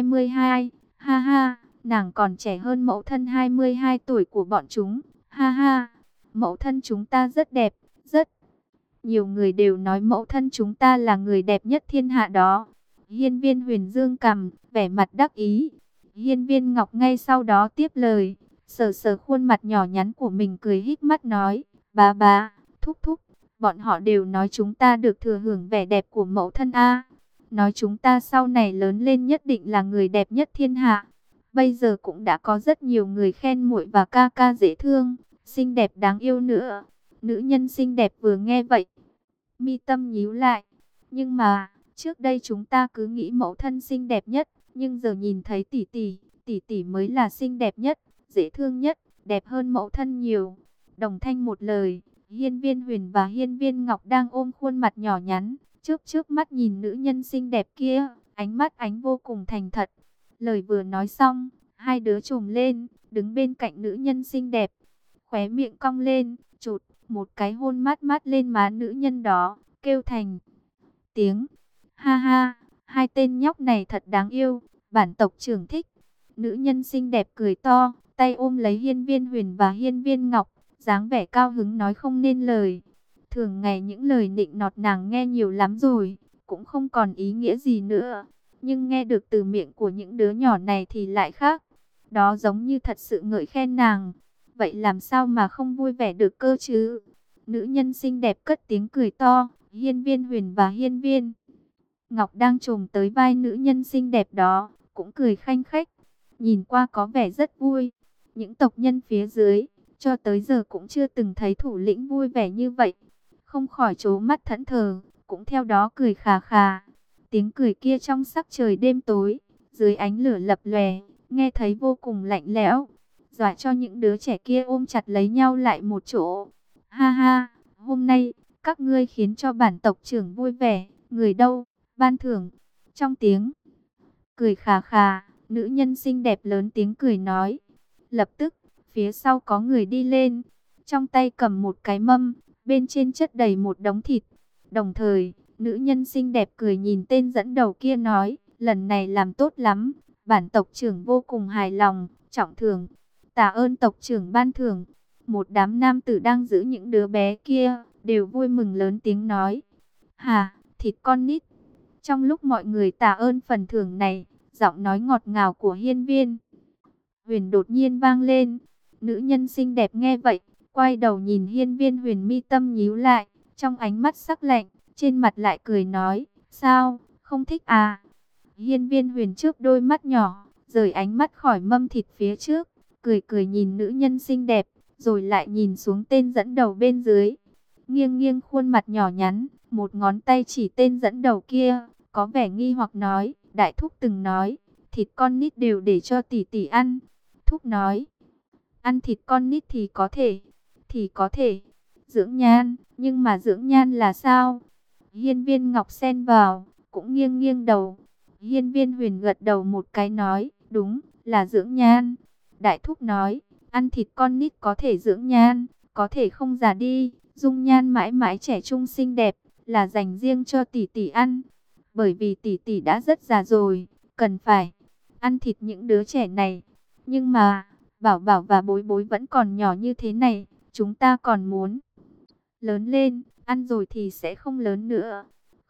S1: 22. Ha ha, nàng còn trẻ hơn mẫu thân 22 tuổi của bọn chúng. Ha ha, mẫu thân chúng ta rất đẹp, rất. Nhiều người đều nói mẫu thân chúng ta là người đẹp nhất thiên hạ đó. Hiên Viên Huyền dương cằm, vẻ mặt đắc ý. Hiên Viên Ngọc ngay sau đó tiếp lời, sờ sờ khuôn mặt nhỏ nhắn của mình cười híp mắt nói, bà, thúc thúc, bọn họ đều nói chúng ta được thừa hưởng vẻ đẹp của mẫu thân a. Nói chúng ta sau này lớn lên nhất định là người đẹp nhất thiên hạ. Bây giờ cũng đã có rất nhiều người khen muội và ca ca dễ thương, xinh đẹp đáng yêu nữa. Nữ nhân xinh đẹp vừa nghe vậy, mi tâm nhíu lại. Nhưng mà, trước đây chúng ta cứ nghĩ mẫu thân xinh đẹp nhất, nhưng giờ nhìn thấy tỷ tỷ mới là xinh đẹp nhất, dễ thương nhất, đẹp hơn mẫu thân nhiều. Đồng thanh một lời, Hiên Viên Huyền và Hiên Viên Ngọc đang ôm khuôn mặt nhỏ nhắn, chớp mắt nhìn nữ nhân xinh đẹp kia, ánh mắt ánh vô cùng thành thật. Lời vừa nói xong, hai đứa trồm lên, đứng bên cạnh nữ nhân xinh đẹp, khóe miệng cong lên, chụt một cái hôn mát mát lên má nữ nhân đó, kêu thành tiếng. Ha ha, hai tên nhóc này thật đáng yêu, bản tộc trưởng thích. Nữ nhân xinh đẹp cười to, tay ôm lấy Hiên Viên Huyền và Hiên Viên Ngọc, dáng vẻ cao hứng nói không nên lời. Thường ngày những lời nịnh nọt nàng nghe nhiều lắm rồi, cũng không còn ý nghĩa gì nữa. Nhưng nghe được từ miệng của những đứa nhỏ này thì lại khác. Đó giống như thật sự ngợi khen nàng. Vậy làm sao mà không vui vẻ được cơ chứ? Nữ nhân xinh đẹp cất tiếng cười to. Hiên Viên Huyền và Hiên Viên Ngọc đang chồm tới vai nữ nhân xinh đẹp đó, cũng cười khanh khách. Nhìn qua có vẻ rất vui. Những tộc nhân phía dưới, cho tới giờ cũng chưa từng thấy thủ lĩnh vui vẻ như vậy. Không khỏi trố mắt thẫn thờ, cũng theo đó cười khà khà. Tiếng cười kia trong sắc trời đêm tối, dưới ánh lửa lập lòe, nghe thấy vô cùng lạnh lẽo, dọa cho những đứa trẻ kia ôm chặt lấy nhau lại một chỗ. Ha ha, hôm nay, các ngươi khiến cho bản tộc trưởng vui vẻ, người đâu, ban thưởng. Trong tiếng cười khà khà, nữ nhân xinh đẹp lớn tiếng cười nói. Lập tức, phía sau có người đi lên, trong tay cầm một cái mâm, bên trên chất đầy một đống thịt. Đồng thời, nữ nhân xinh đẹp cười nhìn tên dẫn đầu kia nói, lần này làm tốt lắm, bản tộc trưởng vô cùng hài lòng, trọng thưởng. Tạ ơn tộc trưởng ban thưởng. một đám nam tử đang giữ những đứa bé kia, đều vui mừng lớn tiếng nói: "Hà, thịt con nít!" Trong lúc mọi người tạ ơn phần thưởng này, giọng nói ngọt ngào của Hiên Viên Huyền đột nhiên vang lên. Nữ nhân xinh đẹp nghe vậy, quay đầu nhìn Hiên Viên Huyền, mi tâm nhíu lại, trong ánh mắt sắc lạnh, trên mặt lại cười nói: "Sao, không thích à?" Hiên Viên Huyền chớp đôi mắt nhỏ, rời ánh mắt khỏi mâm thịt phía trước, cười cười nhìn nữ nhân xinh đẹp, rồi lại nhìn xuống tên dẫn đầu bên dưới. Nghiêng nghiêng khuôn mặt nhỏ nhắn, một ngón tay chỉ tên dẫn đầu kia, có vẻ nghi hoặc nói: "Đại thúc từng nói, thịt con nít đều để cho tỷ tỷ ăn." Thúc nói: "Ăn thịt con nít thì có thể dưỡng nhan, nhưng mà dưỡng nhan là sao?" Hiên Viên Ngọc xen vào, cũng nghiêng nghiêng đầu. Hiên Viên Huyền gật đầu một cái nói: "Đúng, là dưỡng nhan." Đại thúc nói: "Ăn thịt con nít có thể dưỡng nhan, có thể không già đi, dung nhan mãi mãi trẻ trung xinh đẹp, là dành riêng cho tỷ tỷ ăn. Bởi vì tỷ tỷ đã rất già rồi, cần phải ăn thịt những đứa trẻ này. Nhưng mà, Bảo Bảo và Bối Bối vẫn còn nhỏ như thế này, chúng ta còn muốn lớn lên, ăn rồi thì sẽ không lớn nữa.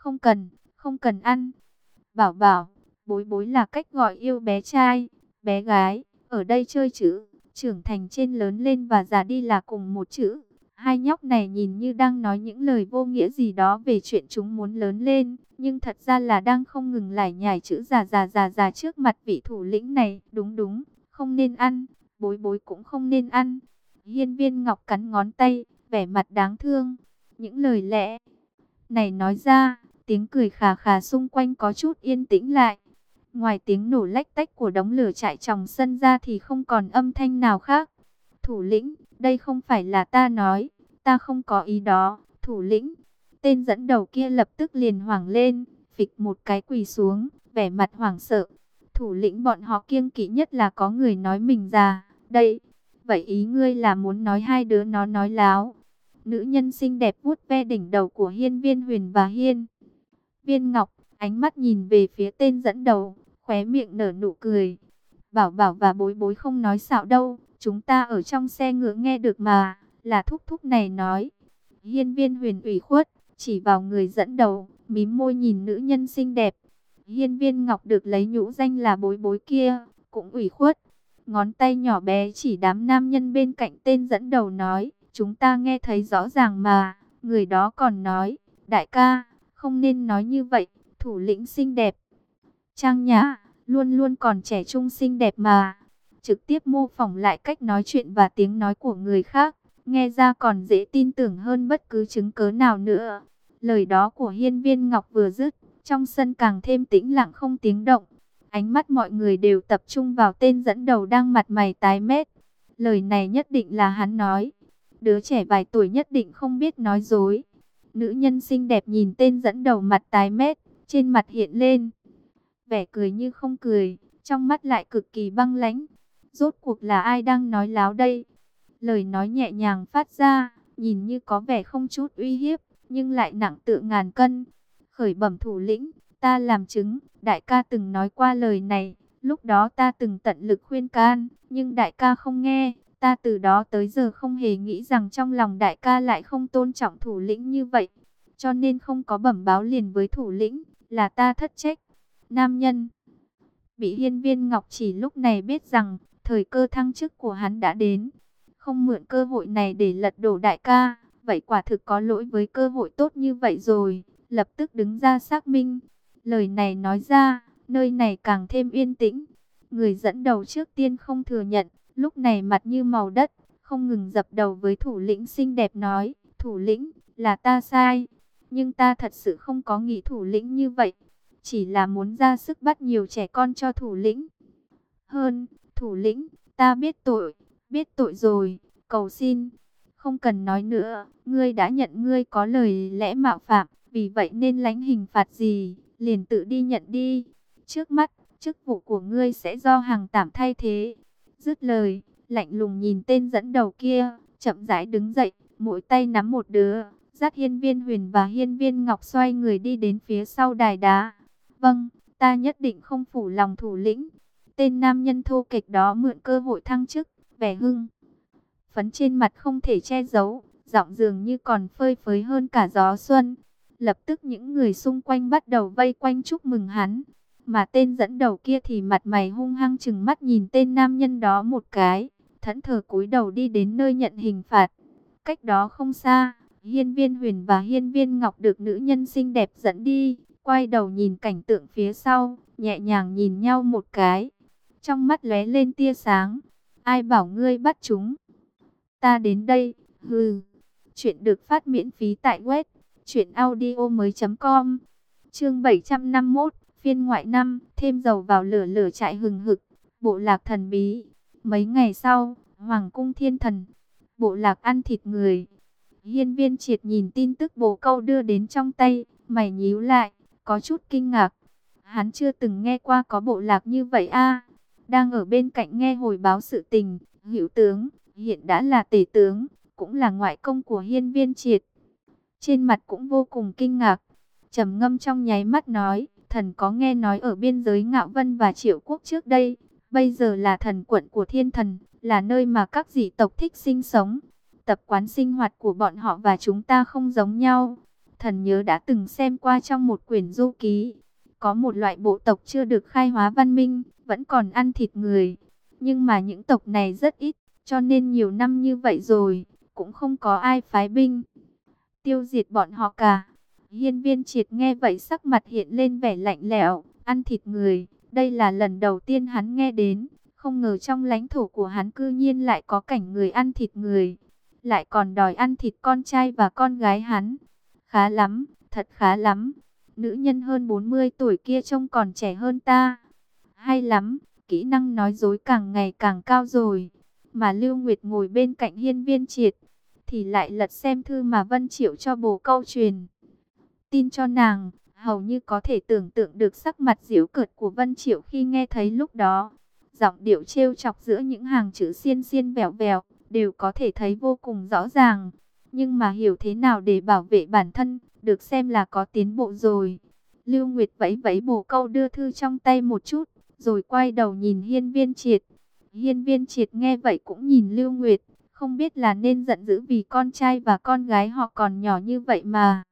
S1: Không cần ăn." Bảo Bảo, Bối Bối là cách gọi yêu bé trai, bé gái, ở đây chơi chữ, trưởng thành trên lớn lên và già đi là cùng một chữ. Hai nhóc này nhìn như đang nói những lời vô nghĩa gì đó về chuyện chúng muốn lớn lên, nhưng thật ra là đang không ngừng lải nhải chữ già trước mặt vị thủ lĩnh này. Đúng đúng, không nên ăn, Bối Bối cũng không nên ăn. Hiên Viên Ngọc cắn ngón tay, vẻ mặt đáng thương. Những lời lẽ này nói ra, tiếng cười khà khà xung quanh có chút yên tĩnh lại. Ngoài tiếng nổ lách tách của đống lửa trại tròng sân ra thì không còn âm thanh nào khác. "Thủ lĩnh, đây không phải là ta nói, ta không có ý đó, thủ lĩnh." Tên dẫn đầu kia lập tức liền hoảng lên, phịch một cái quỳ xuống, vẻ mặt hoảng sợ. Thủ lĩnh bọn họ kiêng kỵ nhất là có người nói mình già. Đây, vậy ý ngươi là muốn nói hai đứa nó nói láo? Nữ nhân xinh đẹp vuốt ve đỉnh đầu của Hiên Viên Huyền và Hiên Viên Ngọc, ánh mắt nhìn về phía tên dẫn đầu, khóe miệng nở nụ cười. "Bảo Bảo và Bối Bối không nói xạo đâu, chúng ta ở trong xe ngựa nghe được mà, là thúc thúc này nói." Hiên Viên Huyền ủy khuất, chỉ vào người dẫn đầu, mím môi nhìn nữ nhân xinh đẹp. Hiên Viên Ngọc được lấy nhũ danh là Bối Bối kia, cũng ủy khuất. Ngón tay nhỏ bé chỉ đám nam nhân bên cạnh tên dẫn đầu nói: "Chúng ta nghe thấy rõ ràng mà." Người đó còn nói: "Đại ca, không nên nói như vậy, thủ lĩnh xinh đẹp, trang nhã, luôn luôn còn trẻ trung xinh đẹp mà." Trực tiếp mô phỏng lại cách nói chuyện và tiếng nói của người khác, nghe ra còn dễ tin tưởng hơn bất cứ chứng cớ nào nữa. Lời đó của Hiên Viên Ngọc vừa dứt, trong sân càng thêm tĩnh lặng không tiếng động. Ánh mắt mọi người đều tập trung vào tên dẫn đầu đang mặt mày tái mét. Lời này nhất định là hắn nói. Đứa trẻ vài tuổi nhất định không biết nói dối. Nữ nhân xinh đẹp nhìn tên dẫn đầu mặt tái mét, trên mặt hiện lên vẻ cười như không cười, trong mắt lại cực kỳ băng lãnh. Rốt cuộc là ai đang nói láo đây? Lời nói nhẹ nhàng phát ra, nhìn như có vẻ không chút uy hiếp, nhưng lại nặng tựa ngàn cân. "Khởi bẩm thủ lĩnh, ta làm chứng, đại ca từng nói qua lời này, lúc đó ta từng tận lực khuyên can, nhưng đại ca không nghe. Ta từ đó tới giờ không hề nghĩ rằng trong lòng đại ca lại không tôn trọng thủ lĩnh như vậy, cho nên không có bẩm báo liền với thủ lĩnh, là ta thất trách." Nam nhân bị Hiên Viên Ngọc chỉ lúc này biết rằng thời cơ thăng chức của hắn đã đến. Không mượn cơ hội này để lật đổ đại ca, vậy quả thực có lỗi với cơ hội tốt như vậy rồi. Lập tức đứng ra xác minh. Lời này nói ra, nơi này càng thêm yên tĩnh. Người dẫn đầu trước tiên không thừa nhận, lúc này mặt như màu đất, không ngừng dập đầu với thủ lĩnh xinh đẹp nói: "Thủ lĩnh, là ta sai, nhưng ta thật sự không có nghĩ thủ lĩnh như vậy. Chỉ là muốn ra sức bắt nhiều trẻ con cho thủ lĩnh. Hơn, thủ lĩnh, ta biết tội rồi, cầu xin, không cần nói nữa, ngươi đã nhận ngươi có lời lẽ mạo phạm, vì vậy nên lãnh hình phạt gì, liền tự đi nhận đi. Trước mắt, chức vụ của ngươi sẽ do hàng tảm thay thế." Dứt lời, lạnh lùng nhìn tên dẫn đầu kia, chậm rãi đứng dậy, mỗi tay nắm một đứa, dắt Hiên Viên Huyền và Hiên Viên Ngọc xoay người đi đến phía sau đài đá. "Vâng, ta nhất định không phụ lòng thủ lĩnh." Tên nam nhân thô kệch đó mượn cơ hội thăng chức, vẻ hưng phấn trên mặt không thể che giấu, giọng dường như còn phơi phới hơn cả gió xuân. Lập tức những người xung quanh bắt đầu vây quanh chúc mừng hắn. Mà tên dẫn đầu kia thì mặt mày hung hăng trừng mắt nhìn tên nam nhân đó một cái, thẫn thờ cúi đầu đi đến nơi nhận hình phạt. Cách đó không xa, Hiên Viên Huyền và Hiên Viên Ngọc được nữ nhân xinh đẹp dẫn đi, quay đầu nhìn cảnh tượng phía sau, nhẹ nhàng nhìn nhau một cái. Trong mắt lóe lên tia sáng, ai bảo ngươi bắt chúng? Ta đến đây, hừ. Chuyện được phát miễn phí tại web truyệnaudiomoi.com. Chương 751, phiên ngoại năm, thêm dầu vào lửa, lửa chạy hừng hực. Bộ lạc thần bí. Mấy ngày sau, Hoàng cung Thiên Thần, bộ lạc ăn thịt người. Hiên Viên Triệt nhìn tin tức bồ câu đưa đến trong tay, mày nhíu lại, có chút kinh ngạc. Hắn chưa từng nghe qua có bộ lạc như vậy a. Đang ở bên cạnh nghe hồi báo sự tình, Hữu tướng, hiện đã là tể tướng, cũng là ngoại công của Hiên Viên Triệt. Trên mặt cũng vô cùng kinh ngạc, trầm ngâm trong nháy mắt nói, thần có nghe nói ở biên giới Ngạo Vân và Triệu Quốc trước đây, bây giờ là thần quận của Thiên Thần, là nơi mà các dị tộc thích sinh sống. Tập quán sinh hoạt của bọn họ và chúng ta không giống nhau. Thần nhớ đã từng xem qua trong một quyển du ký, có một loại bộ tộc chưa được khai hóa văn minh, vẫn còn ăn thịt người. Nhưng mà những tộc này rất ít, cho nên nhiều năm như vậy rồi, cũng không có ai phái binh tiêu diệt bọn họ cả. Hiên Viên Triệt nghe vậy sắc mặt hiện lên vẻ lạnh lẽo, ăn thịt người, đây là lần đầu tiên hắn nghe đến, không ngờ trong lãnh thổ của hắn cư nhiên lại có cảnh người ăn thịt người, lại còn đòi ăn thịt con trai và con gái hắn. Khá lắm, thật khá lắm, nữ nhân hơn 40 tuổi kia trông còn trẻ hơn ta. Hay lắm, kỹ năng nói dối càng ngày càng cao rồi. Mà Lưu Nguyệt ngồi bên cạnh Hiên Viên Triệt, thì lại lật xem thư mà Vân Triệu cho bồ câu truyền tin cho nàng, hầu như có thể tưởng tượng được sắc mặt giễu cợt của Vân Triệu khi nghe thấy lúc đó. Giọng điệu trêu chọc giữa những hàng chữ xiên xiên vẹo vẹo, đều có thể thấy vô cùng rõ ràng. Nhưng mà hiểu thế nào để bảo vệ bản thân, được xem là có tiến bộ rồi. Lưu Nguyệt vẫy vẫy bồ câu đưa thư trong tay một chút, rồi quay đầu nhìn Hiên Viên Triệt. Hiên Viên Triệt nghe vậy cũng nhìn Lưu Nguyệt, không biết là nên giận dữ vì con trai và con gái họ còn nhỏ như vậy mà